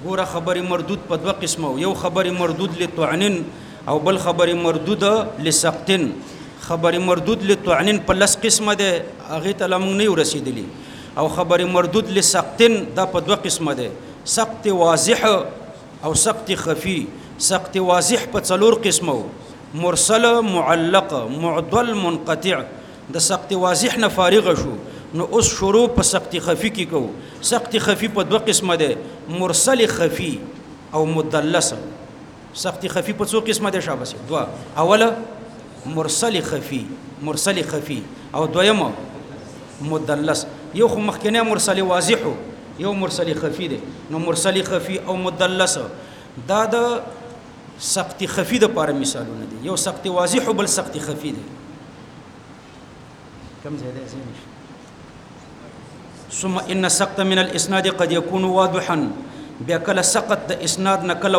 ګوره خبر مردود په دوه قسمه یو خبر مردود لطعنن او بل خبر مردود لسقطن خبر مردود لطعنن په لس قسمه ده هغه ته لمون نه رسیدلی او خبر مردود لسقطن دا په دوه قسمه ده سقط واضح او سقط خفي سقط واضح په څلور قسمه مرسل معلق معضل منقطع د سقط واضح نه فارغ شو نو اوس شروع په سقط خفي کې کو سقط خفي په دوه قسمه ده مرسل خفي او مدلس سقط خفي په څو قسمه ده شابه دوه اوله مرسل خفي او دویمه مدلس یو خو مخکنه مرسل واضح یو مرسل خفي ده نو مرسل خفي او مدلس دا د سقط خفي د لپاره مثالونه دي یو سقط واضح بل سقط خفي ده كم زي ده ثم ان السقط من الاسناد قد يكون واضحا بكل سقط د اسناد نکله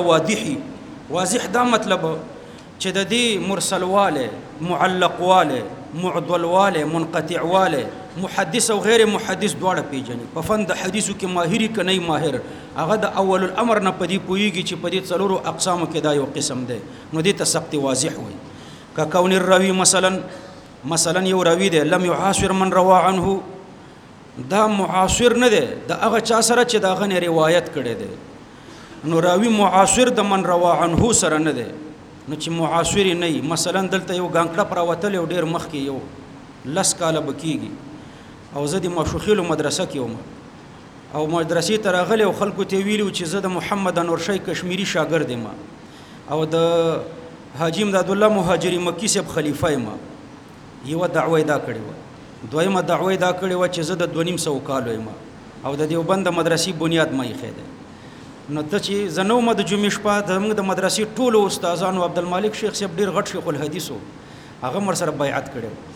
واضح دا مطلب چې د دې مرسل واله معلق واله معضل واله منقطع واله محدث او غیر محدث دواړه پیژني په فن د حدیثو کې ماهری کني ماهر هغه د اول الامر نه پدی پويږي چې پدی څلورو اقسام کې دا یو قسم ده نو دې ته سقط واضح وي کا کون الراوی مثلا یو راوی ده لم يعاصر من روى عنه دا معاصر نه ده د هغه چا سره چې دا غنه روایت کړي ده نو راوی معاصر د من روى عنه سره نه ده نو چې معاصر نه مثلا دلته یو غانکړه پر وتل یو ډیر مخ کې یو لس کاله بکیږي او زه د مشوخیلو مدرسه کې وم او مدرسې ته راغلی او خلکو ته ویلي چې زه د محمد انورشی کشمیری شاګرد یم او د حاجی امداد الله مهاجری مکی صاحب خلیفہ یم یو دعوه دا کړې و دویمه دعوه دا کړې و چې زه د 2.5 کالو یم او د دیوبند مدرسې بنیاد مې خېده نو ته چې زنو مد جمعې شپه د مدرسې ټولو استادانو عبدالمالک شیخ صاحب ډیر غټ شیخ الحدیثو هغه مر سره بیعت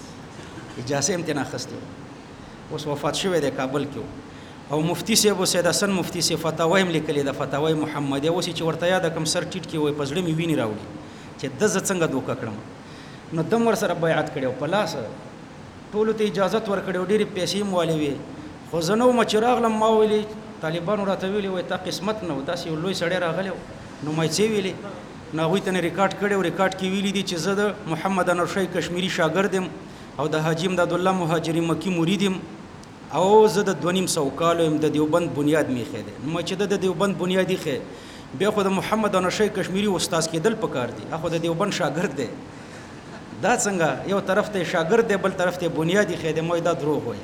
کړو اجازه امتناع خسته اوس وفات شوی د کابل کې او مفتی صاحب سید حسن مفتی صاحب فتاوی هم لیکلې د فتاوی محمدیه اوس چې ورته یاد کم سر ټیټ کې وای پزړه می ویني راوړي چې د ز څنګه دوکا کړم نو دمر سره بیعت کړو په لاس ټولو ته اجازه ورکړو ډېری پیسې مولې وي خو زنو مچراغ لم ما ویلي طالبانو راته ویلي وای تا قسمت نو داسې لوی سړی راغلی نو مې څه ویلي نو هغوی ته ریکارډ کړی ریکارډ کې ویلي دي چې زه د محمد انورشی کشمیری شاګرد یم او د حاجی امداد الله مهاجری مکی مرید یم او زه د 2.5 کالو یم د دیوبند بنیاد می خېده نو چې د دیوبند بنیادی خې بیا خو د محمد انورشی کشمیری استاد کېدل پکار دي اخو د دیوبند شاګرد دی دا څنګه یو طرف ته شاګرد دی بل طرف ته بنیادی خېده مې دا دروغ وای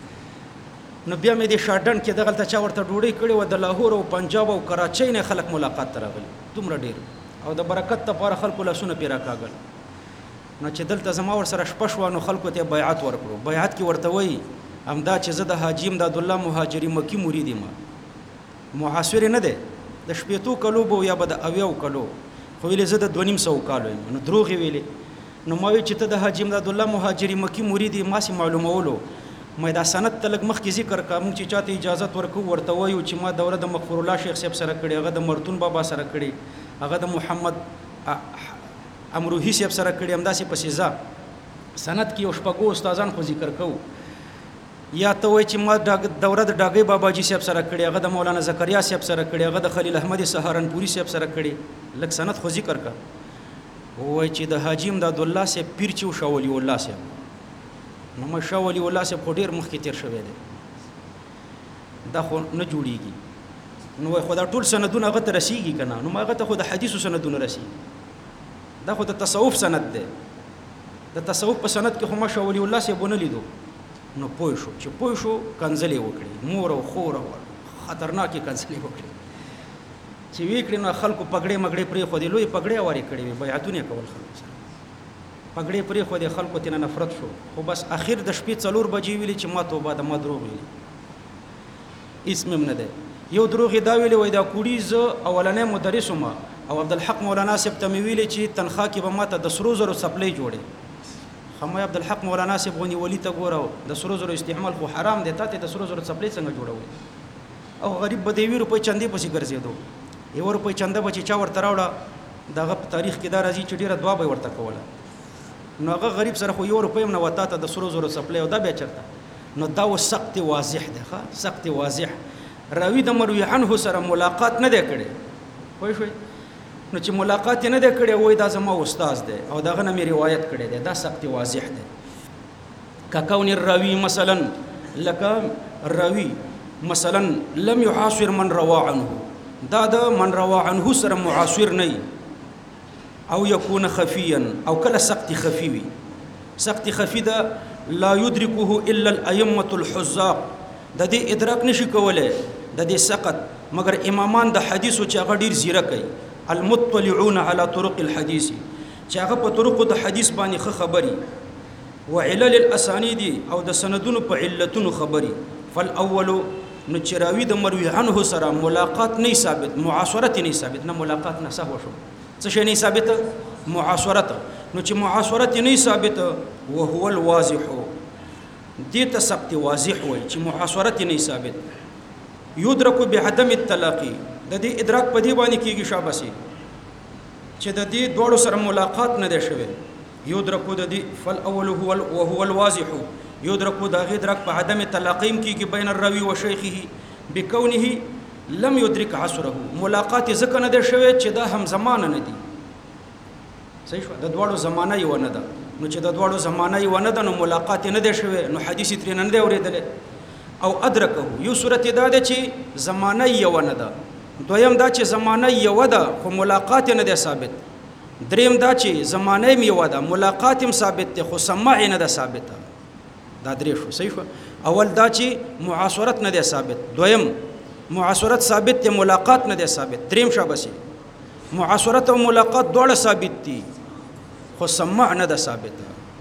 نو بیا مې د شاډن کې دغلته چا ورته ډوډۍ کړې و د لاهور او پنجاب او کراچۍ نه خلک ملاقات ته راغلي دومره ډېر او د برکت لپاره خلکو لاسونه پیرا کاغل نو چې دلته زما ور سره شپه شو نو خلکو ته بیعت ورکړو بیعت کې ورته وای همدا چې زه د حاجی امداد الله مهاجری مکی مرید یم معاصر نه ده د شپېتو کلو بو یا بد اویو کلو خو ویلې زه د 2.5 کالو یم نو دروغ ویلې نو ما وی چې ته د حاجی امداد الله مهاجری مکی مرید یم ما سي معلومولو مې دا سند تلک مخ کې ذکر کوم چې چاته اجازه ورکو ورته وایو چې ما دوره د مغفور الله شیخ صاحب سره کړي هغه د مرتون بابا سره کړي هغه د محمد امروهی صاحب سره کړي همداسې په سزا سند کې او شپږو استادان خو ذکر کو یا ته وای چې ما دوره د ډاګي بابا جی صاحب سره کړي هغه د مولانا زکریا صاحب سره کړي هغه د خلیل احمد سهارنپوري صاحب سره کړي لک سند خو ذکر کا وای چې د حاجی امداد الله صاحب پیر چې شاولی الله صاحب نو مشا ولی الله سے پډیر مخ کې تیر شوی دی دا خو نه جوړیږي نو خو دا ټول سندونه هغه ته رسیږي کنه نو هغه ته خو د حدیثو سندونه رسیږي دا خو د تصوف سند دی د تصوف په سند کې خو مشا ولی الله سے بونه لیدو نو پوه شو چې پوه شو کنځلې وکړي مور او خور او خطرناکې کنځلې وکړي چې وکړي نو خلکو پګړې مګړې پرې خو دی لوی پګړې واري کړې بیعتونه کول خلکو سره پګړې پرې خو د خلکو تنه نفرت شو خو بس اخر د شپې 4 بجې ویلي چې ما توبه د ما دروغ ویلي اسم نه ده یو دروغ دا ویلي وای دا کوړی ز اولنې مدرس ما او عبدالحق مولانا صاحب ته ویلي چې تنخوا کې به ماته د سرو زرو سپلای جوړي خمای عبدالحق مولانا صاحب غونی ولی ته ګورو د سرو زرو استعمال خو حرام دی ته د سرو زرو سپلای څنګه جوړوي او غریب به دی 2 روپۍ چندې پسې ګرځېدو 1 روپۍ چنده بچي چا ورته راوړه دغه تاریخ کې دا راځي چې ډیره دوا به ورته کوله نو هغه غریب سره خو 1 روپۍ نه وتا ته د سرو زرو سپلای او دا به چرته نو دا و سقط واضح ده ښه سقط واضح راوی د مروي عنه سره ملاقات نه دی کړی پوه شوئ نو چې ملاقات نه دی کړی وای دا زما استاد دی او دغه نه مې روایت کړی دی دا سخت واضح دی ککون الراوی مثلا لکه راوی مثلا لم يعاصر من روى عنه دا د من روى عنه سره معاصر نه او يكون خفيا او کله سخت خفي وي سخت خفي دا لا يدركه الا الائمه الحذاق د دې ادراک نشي کولای د دې سقط مگر امامان د حدیث او چاغ ډیر زیره کوي المطلعون على طرق الحديث چاغه په طرق د حدیث باندې خبري وعلل الاسانید او د سندونو په علتونو خبري فالاول نو چراوی د مروي عنه سره ملاقات نه ثابت معاصرت نه ثابت نه ملاقات نه صحو شو څه شي نه ثابت معاصرت نو چې معاصرت نه ثابت وهو الواضح دې ته سخت واضح وي چې معاصرت نه ثابت یدرک بعدم التلاقي د دې ادراک په دی باندې کیږي شابسي چې د دې دوړو سره ملاقات نه دی شوی یدرک د دې فالاول هو وهو الواضح یدرک د ادراک په عدم تلاقیم کیږي بین الراوی و شیخه بكونه لم يدرك عصره ملاقات ځکه نه دی شوی چې دا هم زمانه نه دی صحیح شو د دوړو زمانه یو نه ده نو چې د دوړو زمانه یو نه ده نو ملاقات نه دی شوی نو حدیث تر نه دی اوریدل او ادرکه یو صورت دا ده چې زمانه یو نه ده دویم دا چې زمانه یو ده خو ملاقات نه ده ثابت دریم دا چې زمانه یو ده ملاقات هم ثابت ده خو سماع نه ده ثابت دا درې شو صحیح شو اول دا چې معاصرت نه ده ثابت دویم معاصرت ثابت ده ملاقات نه ده ثابت دریم شابسي معاصرت او ملاقات دواړه ثابت دي خو سماع نه ده ثابت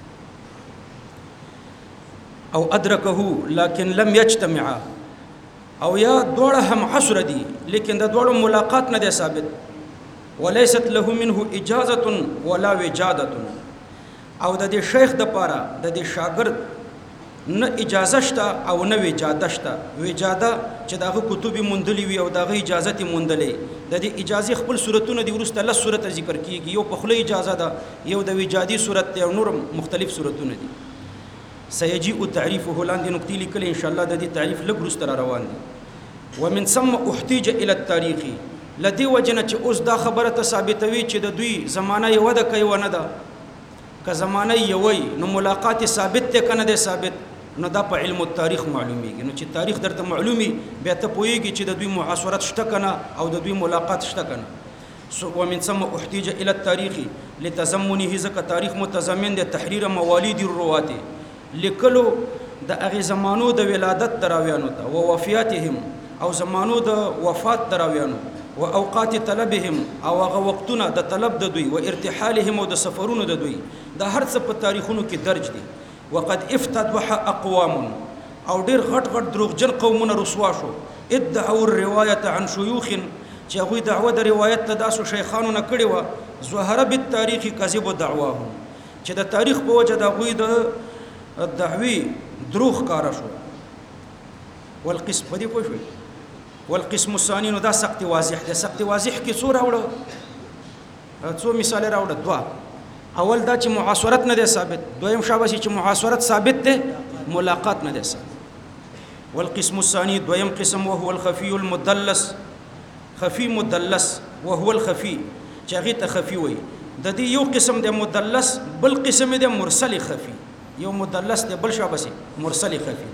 او ادرکه لكن لم يجتمع او یا دوړه هم عصر دي لیکن د دوړو ملاقات نه ده ثابت وليست له منه اجازه ولا وجاده او د دې شیخ د پاره د دې شاګرد نه اجازه شته او نه وجاده شته وجاده چې دغه کتب مندلي وي او دغه اجازه مندلي د دې اجازه خپل صورتونه دي ورسته له صورت ذکر کیږي یو په خله اجازه ده یو د وجادي صورت او نور مختلف صورتونه دي سيجيء تعريفه لاندې نقطې لیکل ان شاء الله د دې تعریف لږ ورسته روان دي ومن ثم احتاج الى التاريخ لدی وجنه چې اوس دا خبره ته ثابتوي چې د دوی زمانه یو ده کوي ونه ده که زمانه یو وي نو ملاقات ثابت ته کنه ده ثابت نو دا په علم التاریخ معلومیږي نو چې تاریخ درته معلومي بیا ته پوهیږي چې د دوی معاصرت شته کنه او د دوی ملاقات شته کنه ومن ثم احتاج الى التاريخ لتزمنه ذکر تاریخ متضمن د تحریر موالید الروات لیکلو د هغه زمانو د ولادت دراویانو ته او وفیاتهم او زمانو د وفات دراویانو و اوقات طلبهم او هغه وختونه د طلب د دوی و ارتحالهم او د سفرونو د دوی د هر څه په تاریخونو کې درج دي وقد افتتح اقوام او ډیر غټ غټ دروغجن قومونه رسوا شو ادعوا الروايه عن شيوخ چې هغه دعوه د روایت ته داسو شیخانو نه کړي و ظهر بالتاريخ كذب دعواهم چې د تاریخ په وجه د غوی د دعوی دروغ کار شو والقسم بدی پوه شو والقسم الثاني نو دا سخت واضح ده سخت واضح کې څو راوړو څو مثال راوړو دوا اول دا چې معاصرت نه ده ثابت دویم شابه چې معاصرت ثابت ده ملاقات نه ده ثابت والقسم الثاني دویم قسم وهو الخفي المدلس خفي مدلس وهو الخفي چې هغه ته خفي وي د دې یو قسم ده مدلس بل قسم ده مرسل خفي یو مدلس ده بل شابه مرسل خفي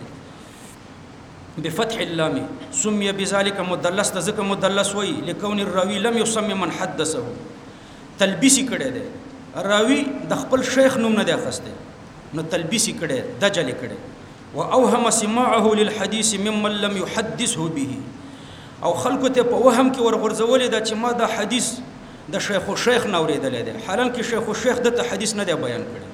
بفتح اللام سمي بذلك مدلس ذکر مدلس وي لكون الراوي لم يسمى من حدثه تلبيسي کړي ده راوي د خپل شیخ نوم نه دی اخسته نو تلبيسي کړي دجل کړي واوهم سماعه للحديث ممن لم يحدثه به او خلکو ته په وهم کې ورغورځولې دا چې ما دا حدیث د شیخ نه اوریدل دي حالانکه شیخ د حدیث نه دی بیان کړي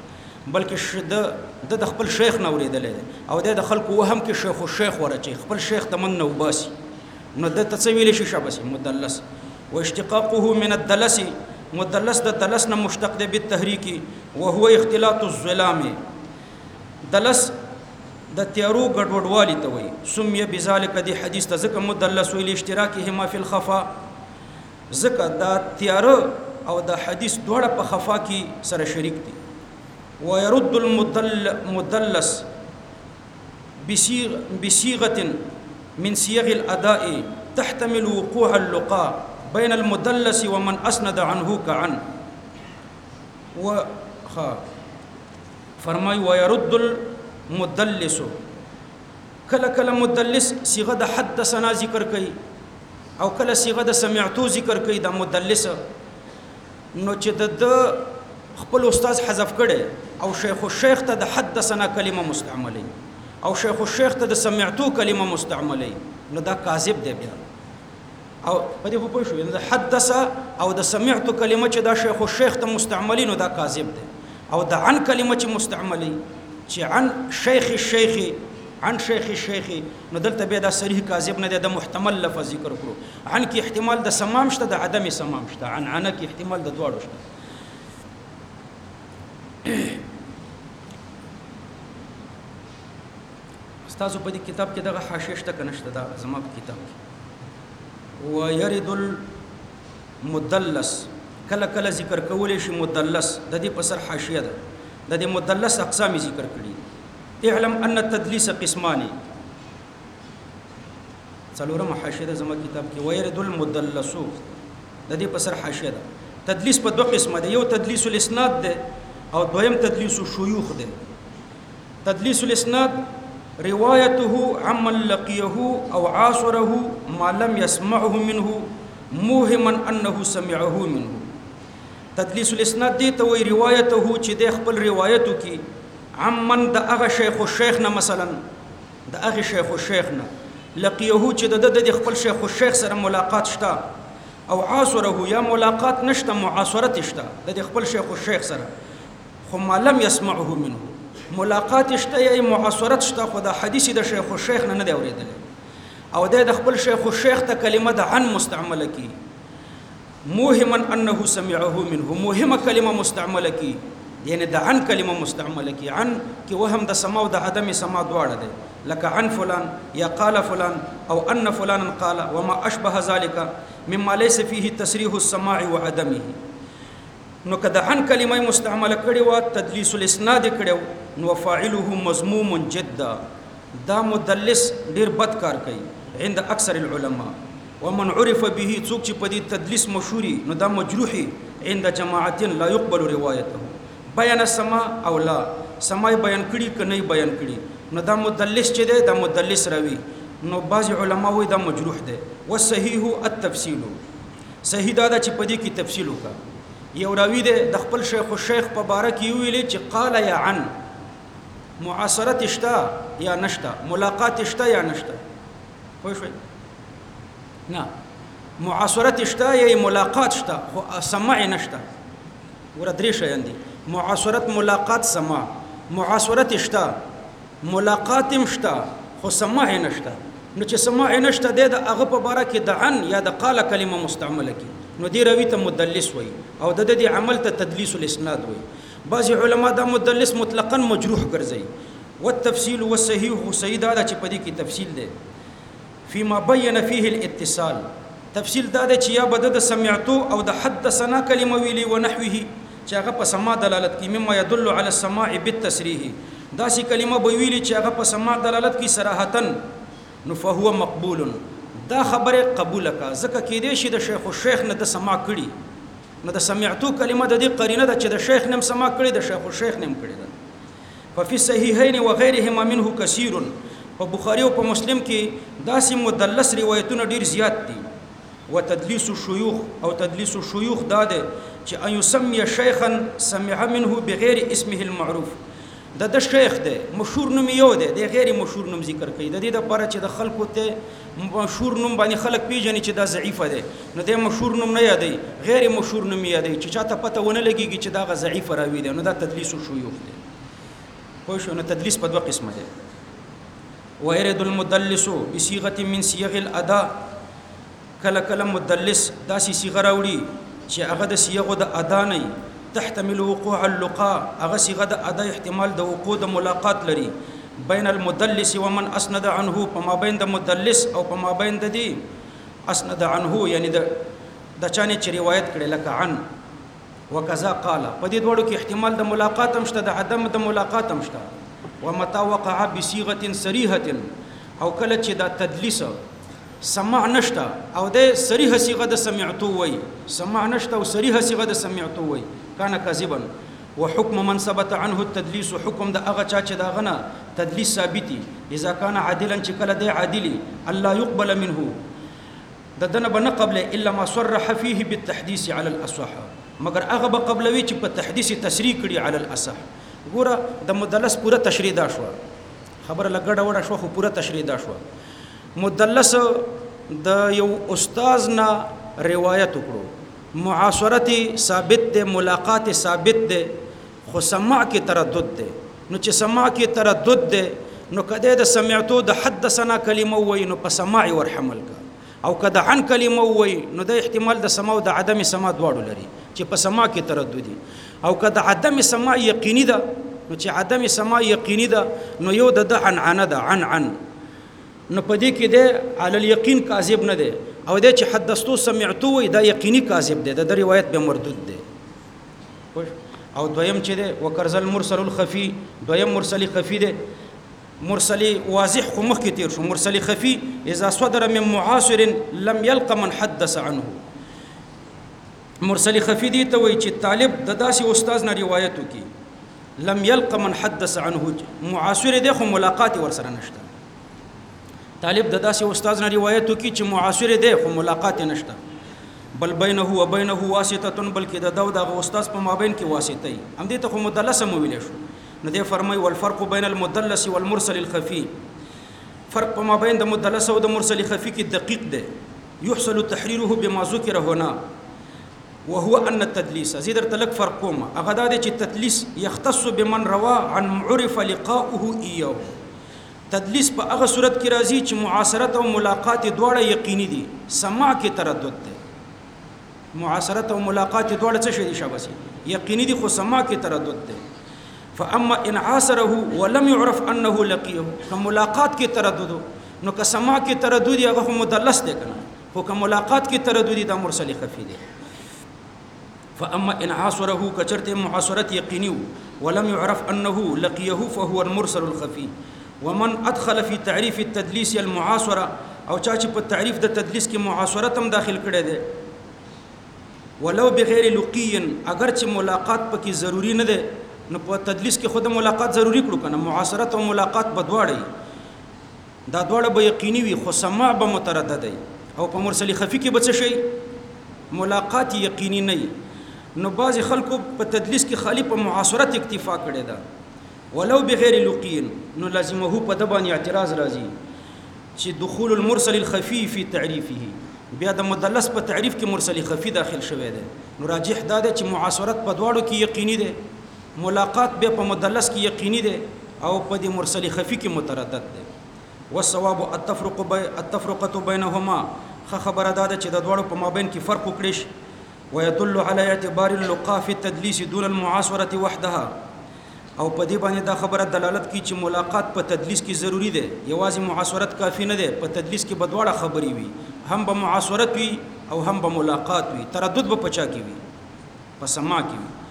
بلکې د خپل شیخ نه اوریدل دي او د خلکو وهم کې شیخ ورچي خپل شیخ تمنه وباسي نو د تسویل شي شابه مدلس واشتقاقه من الدلس مدلس د دلس نه مشتق دی بالتحریک وهو اختلاط الظلام دلس د تیارو ګډوډوالي ته وي سميه بذلك دي حدیث ته ذکر مدلس ویل اشتراکهما فی الخفا ذکر د تیار او د حدیث دوړه په خفا کې سره شریک دي ويرد المدلس بصيغه من صيغ الأداء تحتمل وقوع اللقاء بين المدلس ومن أسند عنه كعن فرمای ويرد المدلس کله کله مدلس صيغه د حدثنا ذکر کوي او کله صيغه د سمعتو ذکر کوي د مدلس نو چې د خپل استاد حذف کړي او شیخ الشیخ ته د حدثنا کلمه مستعملي او شیخ الشیخ ته د سمعتو کلمه مستعملي نو دا کاذب دی بیا او په دې په شو د حدث او د سمعتو کلمه چې دا شیخ الشیخ ته مستعملي نو دا کاذب دی او د عن کلمه چې مستعملي چې عن شیخ الشیخ عن شیخ الشیخ نو دلته بیا دا صریح کاذب نه دی د محتمل لفظ ذکر کړو عن کې احتمال د سمام شته د عدم سمام شته عن کې احتمال د دواړو شته تاسو په دې کتاب کې دغه حاشیه شته کنه شته دا زما په کتاب کې ويرد المدلس کله کله ذکر کولې شي مدلس د دې په سر حاشیه ده د دې مدلس اقسام ذکر کړي اعلم ان التدليس قسمان څلورم حاشیه ده زما کتاب کې ويرد المدلس د دې په سر حاشیه ده تدلیس په دوه قسمه ده یو تدلیس الاسناد ده او دویم تدلیس الشيوخ ده تدلیس الاسناد روايته عمن لقيه او عاصره ما لم يسمعه منه موهما انه سمعه منه تدلیس الاسناد دی ته وی روایته چې د خپل روایتو کې عمن د هغه شیخ الشیخ نه مثلا د هغه شیخ الشیخ نه لقيه چې د خپل شیخ الشیخ سره ملاقات شته او عاصره یا ملاقات نشته معاصرت شته د خپل شیخ الشیخ سره خو ما لم يسمعه منه ملاقات شته یا معاصرت شته خو د حدیث د شیخ الشیخ نه دی اوریدل او د خپل شیخ الشیخ ته کلمه د عن مستعمله کی موهما انه سمعه منه موهمه کلمه مستعمله کی یعنی د عن کلمه مستعمله کی عن کی وهم د سما او د عدم سما دواړه ده لك عن فلان یا قال فلان او ان فلانا قال وما اشبه ذلك مما ليس فيه تصريح السماع وعدمه نو کدا عن کلمه مستعمله کړي وا تدلیس الاسناد کړي نو فاعله مذموم جدا دا مدلس ډیر بد کار کوي عند اکثر العلماء ومن عرف به څوک چې په دې تدلیس مشهوري نو دا مجروحي عند جماعت لا يقبل روايته بیان السماع او لا سماع بیان کړي کنه بیان کړي نو دا مدلس چې دی دا مدلس راوي نو بعض علما وایي دا مجروح دی والصحيح التفصيل صحیح دا چې په دې کې تفصیل وکړه یو راوی دی د خپل شیخ الشیخ په باره کې ویلي چې قال یا عن معاصرت شته یا نشته ملاقات شته یا نشته خو شوي نه معاصرت شته یا ملاقات شته خو سماع نشته ور درې شیان دي معاصرت ملاقات سماع معاصرت شته ملاقات شته خو سماع نشته نو چې سماع نشته د هغه په باره کې د عن یا د قال کلمه مستعمله کی نو دی روي ته مدلس وي او د دې عمل ته تدلیس الاسناد وي بعض علما دا مدلس مطلقاً مجروح ګرځي والتفصيل والصحيح صحیح دا چې په دې کې تفصیل ده فيما بين فيه الاتصال تفصیل دا چې یا بد د سمعتو او د حدثنا کلمه ویلي ونحوه چې هغه په سماع دلالت کوي مما يدل على السماع بالتصريح دا سي کلمه به ویلي چې هغه په سماع دلالت کوي صراحتا نو فهو مقبول دا خبره قبول کا ځکه کې دې شي د شیخ الشیخ نه د سماع کړي نو د سمعتو کلمه د دې قرینه ده چې د شیخ نم سماع کړي د شیخ الشیخ نم کړي ده ففي الصحيحين وغيرهما منه كثير په بخاری او په مسلم کې داسې مدلس روایتونه ډیر زیات دي وتدلیس الشيوخ او تدلیس الشيوخ دا ده چې ان يسمي شيخا سمع منه بغیر اسمه المعروف د شیخ ده مشهور نوم یو ده د غیر مشهور نوم ذکر کوي د دې لپاره چې د خلکو ته مشهور نوم باندې خلک پیژني چې دا ضعیفه ده نو د مشهور نوم نه یادي غیر مشهور نوم یادي چې چاته پته ونه لګيږي چې دا ضعیف راوي ده نو دا تدلیس الشيوخ ده خو شو نو تدلیس په دوه قسمه ده ويرد المدلس بصيغه من صيغ الاداء کله کله مدلس داسې صيغه راوړي چې هغه د صيغو د ادا نه تحتمل وقوع اللقاء هغه صيغه د ادا احتمال د وقوع د ملاقات لري بین المدلس ومن اسند عنه فما بین د مدلس او فما بین د دی اسند عنه یعنی د چانه چې روایت کړي لکه عن وکذا قال په دې دوړو کې احتمال د ملاقات هم شته د عدم د ملاقات هم شته ومتى وقع بصيغه صريحه او کله چې دا تدلیس سماع نشته او د صریح صيغه د سمعتو وای سماع نشته او صریح صيغه د سمعتو وای کان کاذبا وحكم من ثبت عنه التدليس حكم د هغه چا چې دا غنه تدلیس ثابتي اذا كان عادلا چې کله د عادلی الله يقبل منه د دنه بنه قبل الا ما صرح فيه بالتحديث على الاصح مگر هغه به قبلوي چې په تحديث تشریح کړي على الاصح ګوره د مدلس پوره تشریح دا شو خبر لګړه وړه شو خو پوره تشریح دا شو مدلس د یو استاد نه روایت وکړو معاصرت ثابت ده ملاقات ثابت ده خو سماع کې تردد ده نو چې سماع کې تردد ده نو کده د سمعتو د حدثنا کلمه وای نو په سماع ور حمل کا او کده عن کلمه وای نو د احتمال د سماع او د عدم سماع دواړو لري چې په سماع کې تردد دي او کده عدم سماع یقیني ده نو چې عدم سماع یقیني ده نو یو د عن ده عن نو پدې کې ده علی الیقین کاذب نه ده او د چې حدثتو سمعتو وای دا یقیني کاذب ده د روایت به مردود ده او دویم چې ده وکرزل مرسل الخفي دویم مرسل خفي ده مرسل واضح خو مخ کې تیر شو مرسل خفي اذا صدر من معاصر لم يلق من حدث عنه مرسل خفي دي ته وای چې طالب د داسې استاد نه روایت وکي لم يلق من حدث عنه معاصر ده خو ملاقات ور سره نشته طالب د داسې استاد نه روایت وکي چې معاصر ده خو ملاقات نشته بل بینه و بینه واسطه بلکې د داو د استاد په مابین کې واسطه هم دې ته خو مدلس مو ویل شو نو دې فرمای والفرق بین المدلس والمرسل الخفي فرق په مابین د مدلس او د مرسل خفي کې دقیق ده يحصل تحريره بما ذكر هنا وهو ان التدليس زيد تلك فرقوم اغدا چې تدلیس يختص بمن روى عن عرف لقاؤه اياه تدلیس په هغه صورت کې راځي چې معاصرت او ملاقات دواړه یقیني دي سماع کې تردد ده معاصرت او ملاقات دواړه څه شي دي شاباسي یقیني دي خو سماع کې تردد ده فاما ان عاصره ولم يعرف انه لقيه فملاقات کې تردد نو که سماع کې تردد هغه مدلس ده کنه خو که ملاقات کې تردد دا مرسل خفي ده فاما ان عاصره کچرته معاصرت یقیني ولم يعرف انه لقيه فهو المرسل الخفي ومن ادخل في تعريف التدليس المعاصره او چا چې په تعریف د تدلیس کې معاصرت هم داخل کړي دي ولو بغیر لقي اگر چې ملاقات پکې ضروری نه ده نو په تدلیس کې خود ملاقات ضروری کړو کنه معاصرت او ملاقات بدواړي دا دواړه به یقیني وي خو سماع به متردد دي او په مرسل خفي کې به څه شي ملاقات یقیني نه نو بعض خلکو په تدلیس کې خالی په معاصرت اکتفا کړي ده ولو بغیر لقين نو لازمه په دبان اعتراض راځي چې دخول المرسل الخفي في تعريفه بیا د مدلس په تعریف کې مرسل خفي داخل شوی دی نو راجح دا دی چې معاصرت په دواړو کې یقیني ده ملاقات بیا په مدلس کې یقیني ده او په دې مرسل خفي کې متردد ده والصواب التفرقه بينهما خبره دا ده چې د دواړو په مابین کې فرق وکړي ويدل على اعتبار اللقاء في التدليس دون المعاصره وحدها او په دې باندې دا خبره دلالت کوي چې ملاقات په تدلیس کې ضروری ده یوازې معاصرت کافی نه ده په تدلیس کې بدواړه خبري وي هم به معاصرت وي او هم به ملاقات وي تردد به پچا کی وي په سما کی وي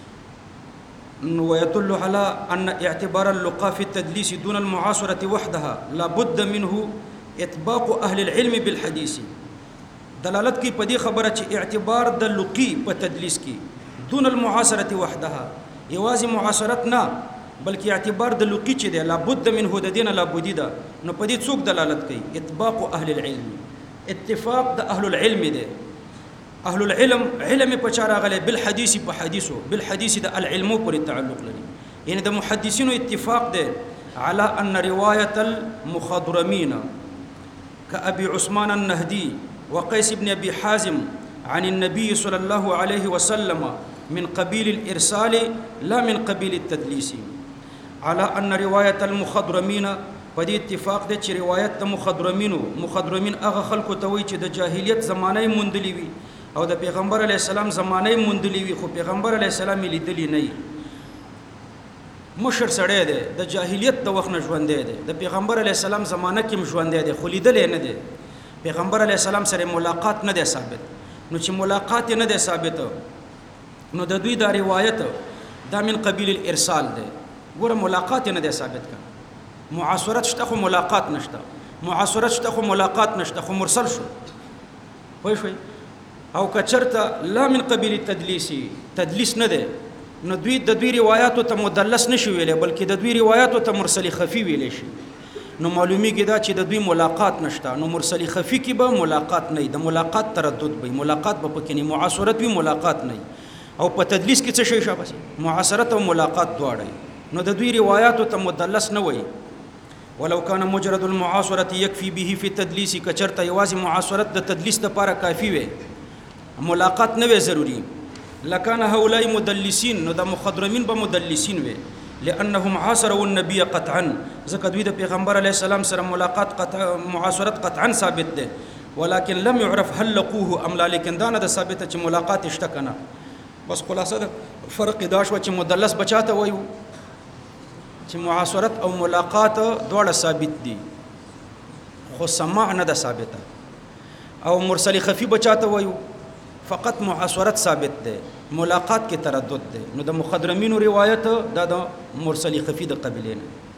نو يدل على ان اعتبار اللقاء في التدليس دون المعاصره وحدها لابد منه اطباق اهل العلم بالحديث دلالت کوي په دې خبره چې اعتبار د لقي په تدلیس کې دون المعاصره وحدها یوازې معاصرت نه بلکې اعتبار د لقي چې دی لابد منه د دین لابد ده نو په دې څوک دلالت کوي اطباق اهل العلم اتفاق د اهل العلم دی اهل العلم علم په چاره غلي بالحديث په حديثو بالحديث د العلم پر تعلق لري یعنی د محدثینو اتفاق دی على ان روايه المخضرمين كابي عثمان النهدي وقيس بن ابي حازم عن النبي صلى الله عليه وسلم من قبيل الإرسال لا من قبيل التدليس على أن رواية المخضرمين بدي اتفاق ده چې روایت د مخضرمین هغه خلکو ته وایي چې د جاهلیت زمانه موندلی وي او د پیغمبر علی السلام زمانه موندلی وي خو پیغمبر علی السلام لیدلی نه مشر سړی دی د جاهلیت د وخت نه ژوند دی د پیغمبر علی السلام زمانه کې ژوند دی خو لیدل نه دی پیغمبر علی السلام سره ملاقات نه دی ثابت نو چې ملاقات نه دی ثابت نو د دوی دا روایت دا من قبیل الارسال ده ګوره ملاقات نه ده ثابت کړه معاصرت شته خو ملاقات نشته معاصرت شته خو ملاقات نشته خو مرسل شو پوه شوي او کچرته لا من قبیل تدلیس نه ده نو د دوی روایتو ته مدلس نشي ویلې بلکې د دوی روایتو ته مرسل خفي ویلې شي نو معلومیږي دا چې د دوی ملاقات نشته نو مرسل خفي کې به ملاقات نه د ملاقات تردد به ملاقات به پکې نه معاصرت وی ملاقات نه او په تدلیس کې څه شي شابه معاصرت او ملاقات دواړه نو د دوی روایتو ته مدلس نه وي ولو كان مجرد المعاصره يكفي به في التدليس کچرته یوازې معاصرت د تدلیس لپاره کافی وي ملاقات نه وي ضروری لکان هؤلاء مدلسین نو د مخضرمین به مدلسین وي لانهم عاصروا النبي قطعا ځکه دوی د پیغمبر علی السلام سره ملاقات معاصرت قطعا ثابت ده ولكن لم يعرف هل لقوه ام لا لیکن دا نه د ثابته چې ملاقات شته کنه بس خلاصه ده فرق دا شو چې مدلس بچاته وایو چې معاصرت او ملاقات دواړه ثابت دي خو سماع نه ده ثابته او مرسل خفي بچاته وایو فقط معاصرت ثابت ده ملاقات کې تردد ده نو د مخضرمینو روایت دا د مرسل خفي د قبیلې نه